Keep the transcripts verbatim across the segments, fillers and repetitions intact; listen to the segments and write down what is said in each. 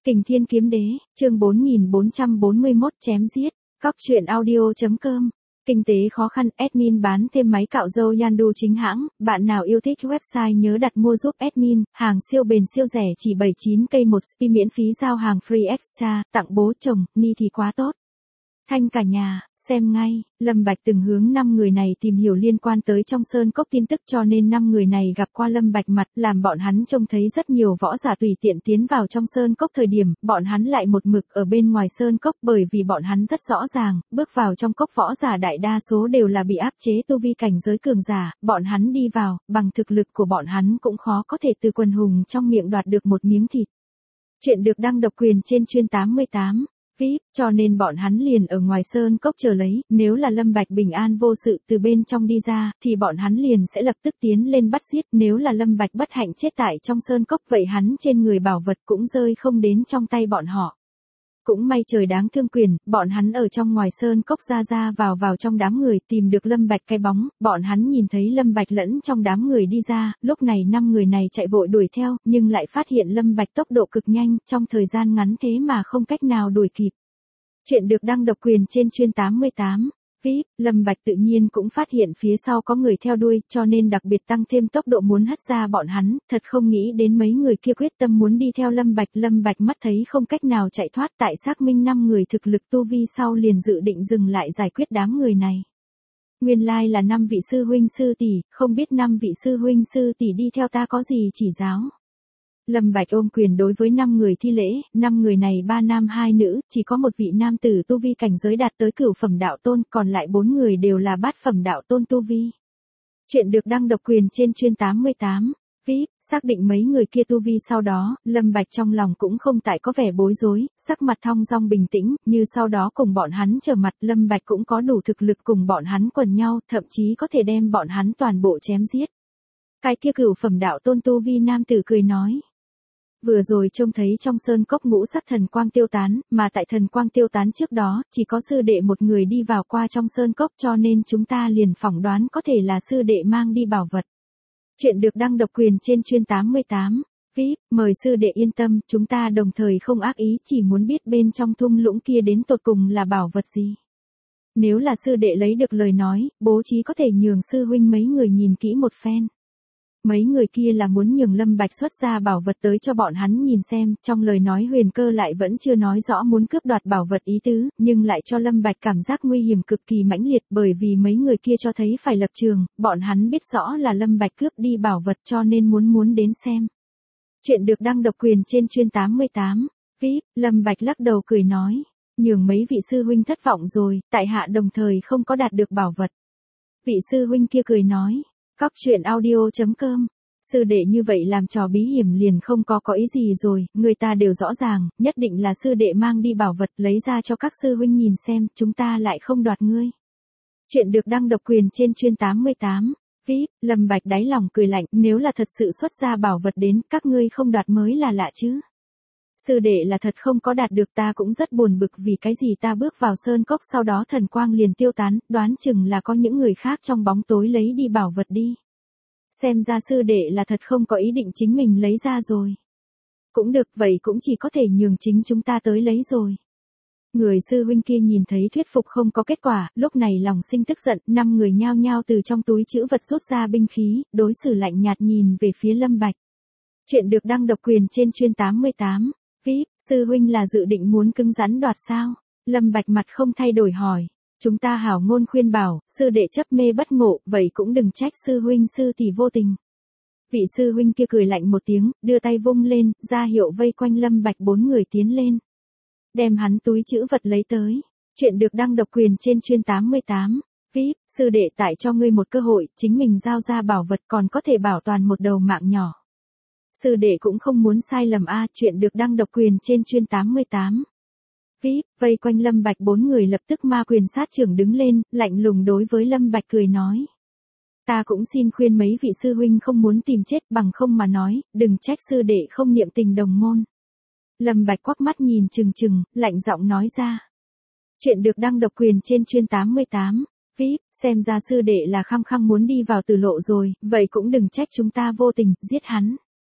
Kình Thiên Kiếm Đế, chương bốn nghìn bốn trăm bốn mươi mốt chém giết, Cóc Truyện Audio chấm com. Kinh tế khó khăn, admin bán thêm máy cạo râu Yandu chính hãng, bạn nào yêu thích website nhớ đặt mua giúp admin, hàng siêu bền siêu rẻ chỉ bảy mươi chín cây một spi miễn phí giao hàng free extra, tặng bố chồng, ni thì quá tốt. Thanh cả nhà, xem ngay, Lâm Bạch từng hướng năm người này tìm hiểu liên quan tới trong sơn cốc tin tức cho nên năm người này gặp qua Lâm Bạch mặt, làm bọn hắn trông thấy rất nhiều võ giả tùy tiện tiến vào trong sơn cốc thời điểm, bọn hắn lại một mực ở bên ngoài sơn cốc bởi vì bọn hắn rất rõ ràng, bước vào trong cốc võ giả đại đa số đều là bị áp chế tu vi cảnh giới cường giả, bọn hắn đi vào, bằng thực lực của bọn hắn cũng khó có thể từ quần hùng trong miệng đoạt được một miếng thịt. Chuyện được đăng độc quyền trên chuyên tám mươi tám. vê i pê, cho nên bọn hắn liền ở ngoài sơn cốc chờ lấy, nếu là Lâm Bạch bình an vô sự từ bên trong đi ra, thì bọn hắn liền sẽ lập tức tiến lên bắt giết, nếu là Lâm Bạch bất hạnh chết tại trong sơn cốc vậy hắn trên người bảo vật cũng rơi không đến trong tay bọn họ. Cũng may trời đáng thương quyền, bọn hắn ở trong ngoài sơn cốc ra ra vào vào trong đám người tìm được Lâm Bạch cái bóng, bọn hắn nhìn thấy Lâm Bạch lẫn trong đám người đi ra, lúc này năm người này chạy vội đuổi theo, nhưng lại phát hiện Lâm Bạch tốc độ cực nhanh, trong thời gian ngắn thế mà không cách nào đuổi kịp. Chuyện được đăng độc quyền trên chuyên tám mươi tám. vê i pê, Lâm Bạch tự nhiên cũng phát hiện phía sau có người theo đuôi, cho nên đặc biệt tăng thêm tốc độ muốn hất ra bọn hắn, thật không nghĩ đến mấy người kia quyết tâm muốn đi theo Lâm Bạch. Lâm Bạch mắt thấy không cách nào chạy thoát tại xác minh năm người thực lực tu vi sau liền dự định dừng lại giải quyết đám người này. Nguyên lai là năm vị sư huynh sư tỷ, không biết năm vị sư huynh sư tỷ đi theo ta có gì chỉ giáo. Lâm Bạch ôm quyền đối với năm người thi lễ, năm người này ba nam hai nữ, chỉ có một vị nam tử tu vi cảnh giới đạt tới cửu phẩm đạo tôn, còn lại bốn người đều là bát phẩm đạo tôn tu vi. Chuyện được đăng độc quyền trên chuyên tám mươi tám. vê i pê, xác định mấy người kia tu vi sau đó, Lâm Bạch trong lòng cũng không tại có vẻ bối rối, sắc mặt thong dong bình tĩnh, như sau đó cùng bọn hắn trở mặt, Lâm Bạch cũng có đủ thực lực cùng bọn hắn quần nhau, thậm chí có thể đem bọn hắn toàn bộ chém giết. Cái kia cửu phẩm đạo tôn tu vi nam tử cười nói. Vừa rồi trông thấy trong sơn cốc ngũ sắc thần quang tiêu tán, mà tại thần quang tiêu tán trước đó, chỉ có sư đệ một người đi vào qua trong sơn cốc cho nên chúng ta liền phỏng đoán có thể là sư đệ mang đi bảo vật. Chuyện được đăng độc quyền trên chuyên tám mươi tám. vê i pê, mời sư đệ yên tâm, chúng ta đồng thời không ác ý, chỉ muốn biết bên trong thung lũng kia đến tột cùng là bảo vật gì. Nếu là sư đệ lấy được lời nói, bố trí có thể nhường sư huynh mấy người nhìn kỹ một phen. Mấy người kia là muốn nhường Lâm Bạch xuất ra bảo vật tới cho bọn hắn nhìn xem, trong lời nói Huyền Cơ lại vẫn chưa nói rõ muốn cướp đoạt bảo vật ý tứ, nhưng lại cho Lâm Bạch cảm giác nguy hiểm cực kỳ mãnh liệt bởi vì mấy người kia cho thấy phải lập trường, bọn hắn biết rõ là Lâm Bạch cướp đi bảo vật cho nên muốn muốn đến xem. Chuyện được đăng độc quyền trên chuyên tám mươi tám. vê i pê, Lâm Bạch lắc đầu cười nói, nhường mấy vị sư huynh thất vọng rồi, tại hạ đồng thời không có đạt được bảo vật. Vị sư huynh kia cười nói. Cóc Truyện Audio chấm com. Sư đệ như vậy làm trò bí hiểm liền không có có ý gì rồi, người ta đều rõ ràng, nhất định là sư đệ mang đi bảo vật lấy ra cho các sư huynh nhìn xem, chúng ta lại không đoạt ngươi. Chuyện được đăng độc quyền trên chuyên tám mươi tám. vê i pê, Lâm Bạch đáy lòng cười lạnh, nếu là thật sự xuất ra bảo vật đến, các ngươi không đoạt mới là lạ chứ. Sư đệ là thật không có đạt được, ta cũng rất buồn bực vì cái gì ta bước vào sơn cốc sau đó thần quang liền tiêu tán, đoán chừng là có những người khác trong bóng tối lấy đi bảo vật đi. Xem ra sư đệ là thật không có ý định chính mình lấy ra rồi. Cũng được, vậy cũng chỉ có thể nhường chính chúng ta tới lấy rồi. Người sư huynh kia nhìn thấy thuyết phục không có kết quả, lúc này lòng sinh tức giận, năm người nhao nhao từ trong túi trữ vật rút ra binh khí, đối xử lạnh nhạt nhìn về phía Lâm Bạch. Chuyện được đăng độc quyền trên chuyên tám mươi tám. vê i pê, sư huynh là dự định muốn cứng rắn đoạt sao? Lâm Bạch mặt không thay đổi hỏi. Chúng ta hảo ngôn khuyên bảo, sư đệ chấp mê bất ngộ, vậy cũng đừng trách sư huynh sư tỷ vô tình. Vị sư huynh kia cười lạnh một tiếng, đưa tay vung lên, ra hiệu vây quanh Lâm Bạch bốn người tiến lên. Đem hắn túi trữ vật lấy tới. Chuyện được đăng độc quyền trên chuyên tám mươi tám. vê i pê, sư đệ tại cho ngươi một cơ hội, chính mình giao ra bảo vật còn có thể bảo toàn một đầu mạng nhỏ. Sư đệ cũng không muốn sai lầm a. Chuyện được đăng độc quyền trên chuyên tám mươi tám. vê i pê, vây quanh Lâm Bạch bốn người lập tức ma quyền sát trưởng đứng lên, lạnh lùng đối với Lâm Bạch cười nói. Ta cũng xin khuyên mấy vị sư huynh không muốn tìm chết, bằng không mà nói, đừng trách sư đệ không niệm tình đồng môn. Lâm Bạch quắc mắt nhìn chừng chừng, lạnh giọng nói ra. Chuyện được đăng độc quyền trên chuyên tám mươi tám. vê i pê, xem ra sư đệ là khăng khăng muốn đi vào tử lộ rồi, vậy cũng đừng trách chúng ta vô tình, giết hắn.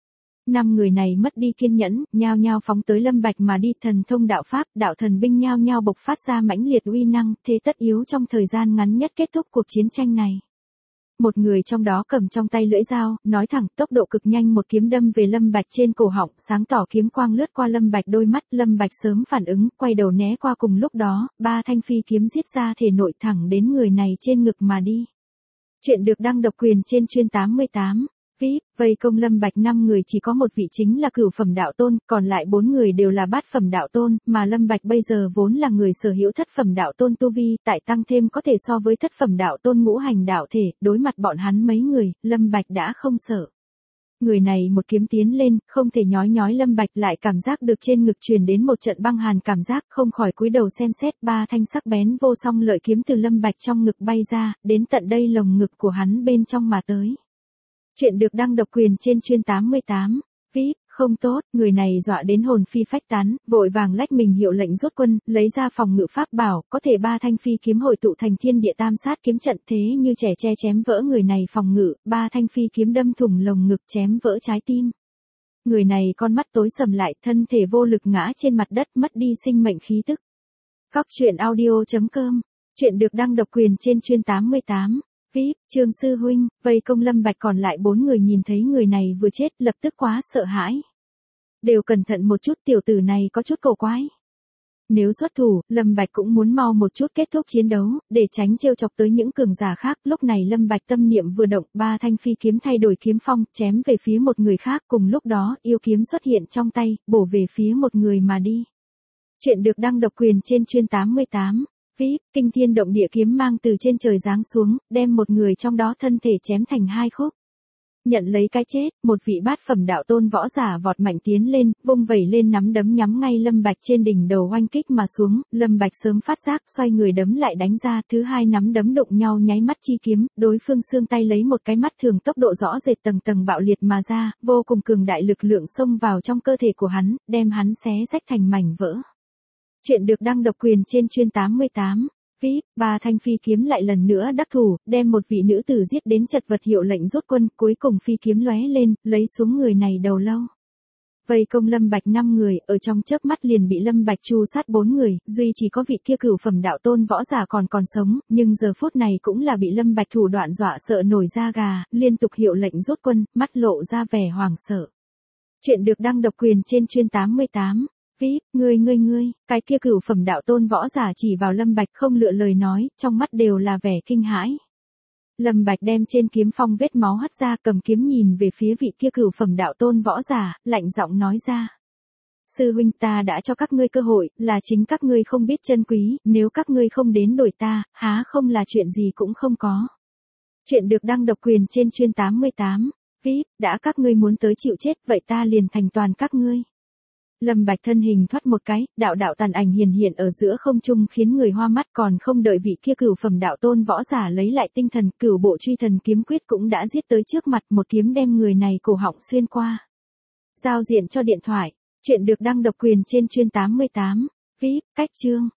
Năm người này mất đi kiên nhẫn, nhao nhao phóng tới Lâm Bạch mà đi, thần thông đạo pháp, đạo thần binh nhao nhao bộc phát ra mãnh liệt uy năng, thế tất yếu trong thời gian ngắn nhất kết thúc cuộc chiến tranh này. Một người trong đó cầm trong tay lưỡi dao, nói thẳng, tốc độ cực nhanh, một kiếm đâm về Lâm Bạch trên cổ họng, sáng tỏ kiếm quang lướt qua Lâm Bạch đôi mắt, Lâm Bạch sớm phản ứng, quay đầu né qua, cùng lúc đó, ba thanh phi kiếm giết ra thể nội thẳng đến người này trên ngực mà đi. Chuyện được đăng độc quyền trên chuyên tám mươi tám. vê i pê, vây công Lâm Bạch năm người chỉ có một vị chính là cửu phẩm đạo tôn, còn lại bốn người đều là bát phẩm đạo tôn, mà Lâm Bạch bây giờ vốn là người sở hữu thất phẩm đạo tôn tu vi, tại tăng thêm có thể so với thất phẩm đạo tôn ngũ hành đạo thể, đối mặt bọn hắn mấy người, Lâm Bạch đã không sợ. Người này một kiếm tiến lên, không thể nhói nhói Lâm Bạch, lại cảm giác được trên ngực truyền đến một trận băng hàn cảm giác, không khỏi cúi đầu xem xét, ba thanh sắc bén vô song lợi kiếm từ Lâm Bạch trong ngực bay ra, đến tận đây lồng ngực của hắn bên trong mà tới. Chuyện được đăng độc quyền trên chuyên tám mươi tám. vê i pê, không tốt, người này dọa đến hồn phi phách tán, vội vàng lách mình hiệu lệnh rút quân, lấy ra phòng ngự pháp bảo, có thể ba thanh phi kiếm hội tụ thành thiên địa tam sát kiếm trận, thế như trẻ tre chém vỡ người này phòng ngự, ba thanh phi kiếm đâm thủng lồng ngực chém vỡ trái tim. Người này con mắt tối sầm lại, thân thể vô lực ngã trên mặt đất, mất đi sinh mệnh khí tức. Góc truyện audio chấm com. Chuyện được đăng độc quyền trên chuyên tám mươi tám. vê i pê, Trương sư huynh, vây công Lâm Bạch còn lại bốn người nhìn thấy người này vừa chết, lập tức quá sợ hãi. Đều cẩn thận một chút, tiểu tử này có chút cổ quái. Nếu xuất thủ, Lâm Bạch cũng muốn mau một chút kết thúc chiến đấu, để tránh trêu chọc tới những cường giả khác. Lúc này Lâm Bạch tâm niệm vừa động, ba thanh phi kiếm thay đổi kiếm phong, chém về phía một người khác, cùng lúc đó, yêu kiếm xuất hiện trong tay, bổ về phía một người mà đi. Chuyện được đăng độc quyền trên chuyên tám mươi tám. vê i pê, kinh thiên động địa kiếm mang từ trên trời giáng xuống, đem một người trong đó thân thể chém thành hai khúc. Nhận lấy cái chết, một vị bát phẩm đạo tôn võ giả vọt mạnh tiến lên, vung vẩy lên nắm đấm nhắm ngay Lâm Bạch trên đỉnh đầu oanh kích mà xuống, Lâm Bạch sớm phát giác, xoay người đấm lại đánh ra, thứ hai nắm đấm đụng nhau nháy mắt chi kiếm, đối phương xương tay lấy một cái mắt thường tốc độ rõ rệt tầng tầng bạo liệt mà ra, vô cùng cường đại lực lượng xông vào trong cơ thể của hắn, đem hắn xé rách thành mảnh vỡ. Chuyện được đăng độc quyền trên chuyên tám mươi tám. vê i pê, ba thanh phi kiếm lại lần nữa đắc thủ, đem một vị nữ tử giết đến chật vật hiệu lệnh rút quân, cuối cùng phi kiếm lóe lên, lấy xuống người này đầu lâu. Vây công Lâm Bạch năm người, ở trong chớp mắt liền bị Lâm Bạch tru sát bốn người, duy chỉ có vị kia cửu phẩm đạo tôn võ giả còn còn sống, nhưng giờ phút này cũng là bị Lâm Bạch thủ đoạn dọa sợ nổi da gà, liên tục hiệu lệnh rút quân, mắt lộ ra vẻ hoảng sợ. Chuyện được đăng độc quyền trên chuyên tám mươi tám. vê i pê, ngươi ngươi ngươi, cái kia cửu phẩm đạo tôn võ giả chỉ vào Lâm Bạch không lựa lời nói, trong mắt đều là vẻ kinh hãi. Lâm Bạch đem trên kiếm phong vết máu hất ra, cầm kiếm nhìn về phía vị kia cửu phẩm đạo tôn võ giả, lạnh giọng nói ra. Sư huynh, ta đã cho các ngươi cơ hội, là chính các ngươi không biết trân quý, nếu các ngươi không đến đổi ta, há không là chuyện gì cũng không có. Chuyện được đăng độc quyền trên chuyên tám mươi tám. vê i pê, đã các ngươi muốn tới chịu chết, vậy ta liền thành toàn các ngươi. Lâm Bạch thân hình thoát một cái, đạo đạo tàn ảnh hiển hiện ở giữa không trung khiến người hoa mắt, còn không đợi vị kia cửu phẩm đạo tôn võ giả lấy lại tinh thần, cửu bộ truy thần kiếm quyết cũng đã giết tới trước mặt, một kiếm đem người này cổ họng xuyên qua. Giao diện cho điện thoại. Chuyện được đăng độc quyền trên chuyên tám mươi tám. vê i pê, cách chương.